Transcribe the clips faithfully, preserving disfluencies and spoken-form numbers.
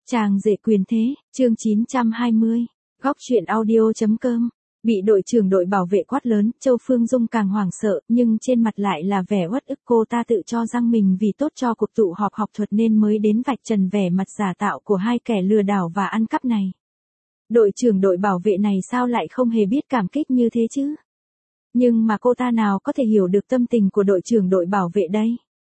Chàng rể quyền thế, chương chín trăm hai mươi, góc truyện audio.com. Bị đội trưởng đội bảo vệ quát lớn, Châu Phương Dung càng hoảng sợ, nhưng trên mặt lại là vẻ uất ức. Cô ta tự cho rằng mình vì tốt cho cuộc tụ họp học thuật nên mới đến vạch trần vẻ mặt giả tạo của hai kẻ lừa đảo và ăn cắp này. Đội trưởng đội bảo vệ này sao lại không hề biết cảm kích như thế chứ? Nhưng mà cô ta nào có thể hiểu được tâm tình của đội trưởng đội bảo vệ đây?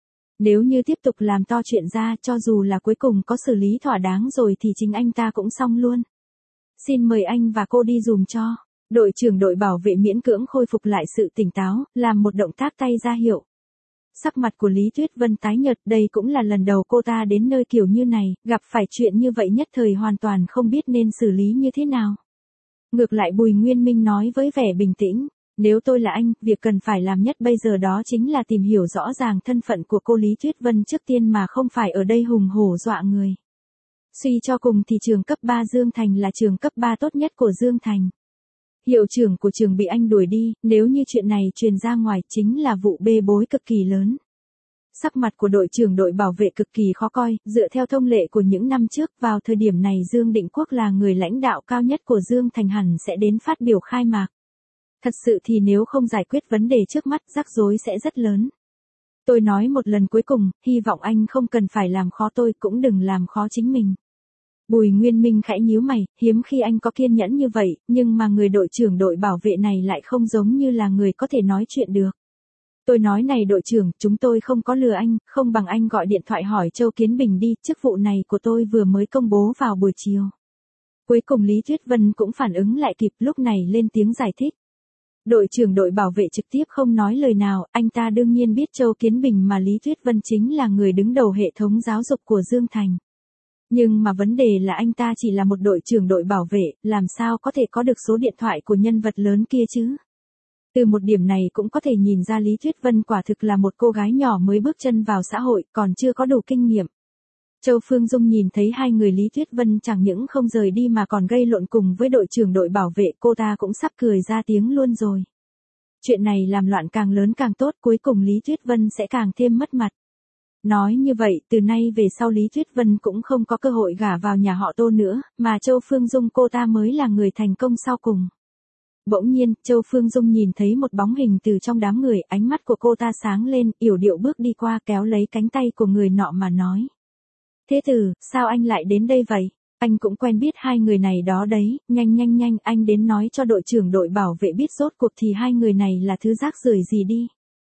Nếu như tiếp tục làm to chuyện ra, cho dù là cuối cùng có xử lý thỏa đáng rồi thì chính anh ta cũng xong luôn. Xin mời anh và cô đi dùm cho. Đội trưởng đội bảo vệ miễn cưỡng khôi phục lại sự tỉnh táo, làm một động tác tay ra hiệu. Sắc mặt của Lý Tuyết Vân tái nhợt, đây cũng là lần đầu cô ta đến nơi kiểu như này, gặp phải chuyện như vậy nhất thời hoàn toàn không biết nên xử lý như thế nào. Ngược lại Bùi Nguyên Minh nói với vẻ bình tĩnh. Nếu tôi là anh, việc cần phải làm nhất bây giờ đó chính là tìm hiểu rõ ràng thân phận của cô Lý Tuyết Vân trước tiên mà không phải ở đây hùng hổ dọa người. Suy cho cùng thì trường cấp ba Dương Thành là trường cấp ba tốt nhất của Dương Thành. Hiệu trưởng của trường bị anh đuổi đi, nếu như chuyện này truyền ra ngoài chính là vụ bê bối cực kỳ lớn. Sắc mặt của đội trưởng đội bảo vệ cực kỳ khó coi, dựa theo thông lệ của những năm trước, vào thời điểm này Dương Định Quốc là người lãnh đạo cao nhất của Dương Thành hẳn sẽ đến phát biểu khai mạc. Thật sự thì nếu không giải quyết vấn đề trước mắt, rắc rối sẽ rất lớn. Tôi nói một lần cuối cùng, hy vọng anh không cần phải làm khó tôi, cũng đừng làm khó chính mình. Bùi Nguyên Minh khẽ nhíu mày, hiếm khi anh có kiên nhẫn như vậy, nhưng mà người đội trưởng đội bảo vệ này lại không giống như là người có thể nói chuyện được. Tôi nói này đội trưởng, chúng tôi không có lừa anh, không bằng anh gọi điện thoại hỏi Châu Kiến Bình đi, chức vụ này của tôi vừa mới công bố vào buổi chiều. Cuối cùng Lý Tuyết Vân cũng phản ứng lại kịp, lúc này lên tiếng giải thích. Đội trưởng đội bảo vệ trực tiếp không nói lời nào, anh ta đương nhiên biết Châu Kiến Bình mà Lý Tuyết Vân chính là người đứng đầu hệ thống giáo dục của Dương Thành. Nhưng mà vấn đề là anh ta chỉ là một đội trưởng đội bảo vệ, làm sao có thể có được số điện thoại của nhân vật lớn kia chứ? Từ một điểm này cũng có thể nhìn ra Lý Tuyết Vân quả thực là một cô gái nhỏ mới bước chân vào xã hội, còn chưa có đủ kinh nghiệm. Châu Phương Dung nhìn thấy hai người Lý Tuyết Vân chẳng những không rời đi mà còn gây lộn cùng với đội trưởng đội bảo vệ, cô ta cũng sắp cười ra tiếng luôn rồi. Chuyện này làm loạn càng lớn càng tốt, cuối cùng Lý Tuyết Vân sẽ càng thêm mất mặt. Nói như vậy, từ nay về sau Lý Tuyết Vân cũng không có cơ hội gả vào nhà họ Tô nữa, mà Châu Phương Dung cô ta mới là người thành công sau cùng. Bỗng nhiên, Châu Phương Dung nhìn thấy một bóng hình từ trong đám người, ánh mắt của cô ta sáng lên, yểu điệu bước đi qua kéo lấy cánh tay của người nọ mà nói. Thế tử, sao anh lại đến đây vậy? Anh cũng quen biết hai người này đó đấy, nhanh nhanh nhanh anh đến nói cho đội trưởng đội bảo vệ biết rốt cuộc thì hai người này là thứ rác rưởi gì đi.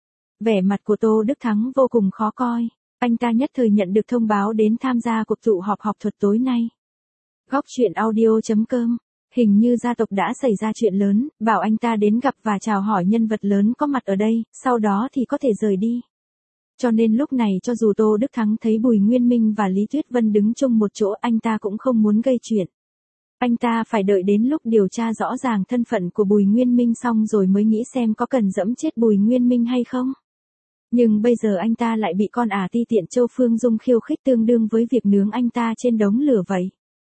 Vẻ mặt của Tô Đức Thắng vô cùng khó coi, anh ta nhất thời nhận được thông báo đến tham gia cuộc tụ họp học thuật tối nay. Góc truyện audio.com, hình như gia tộc đã xảy ra chuyện lớn, bảo anh ta đến gặp và chào hỏi nhân vật lớn có mặt ở đây, sau đó thì có thể rời đi. Cho nên lúc này cho dù Tô Đức Thắng thấy Bùi Nguyên Minh và Lý Tuyết Vân đứng chung một chỗ, anh ta cũng không muốn gây chuyện. Anh ta phải đợi đến lúc điều tra rõ ràng thân phận của Bùi Nguyên Minh xong rồi mới nghĩ xem có cần dẫm chết Bùi Nguyên Minh hay không. Nhưng bây giờ anh ta lại bị con ả ti tiện Châu Phương Dung khiêu khích tương đương với việc nướng anh ta trên đống lửa vậy.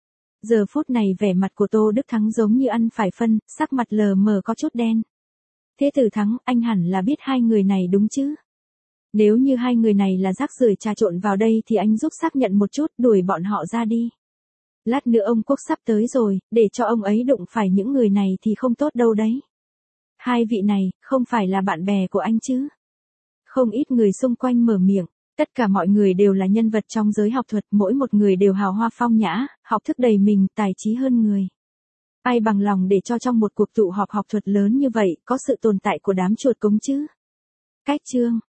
Giờ phút này vẻ mặt của Tô Đức Thắng giống như ăn phải phân, sắc mặt lờ mờ có chút đen. Thế tử Thắng, anh hẳn là biết hai người này đúng chứ? Nếu như hai người này là rác rưởi trà trộn vào đây thì anh giúp xác nhận một chút, đuổi bọn họ ra đi. Lát nữa ông Quốc sắp tới rồi, để cho ông ấy đụng phải những người này thì không tốt đâu đấy. Hai vị này, không phải là bạn bè của anh chứ? Không ít người xung quanh mở miệng, tất cả mọi người đều là nhân vật trong giới học thuật, mỗi một người đều hào hoa phong nhã, học thức đầy mình, tài trí hơn người. Ai bằng lòng để cho trong một cuộc tụ họp học thuật lớn như vậy, có sự tồn tại của đám chuột cống chứ? Cách chương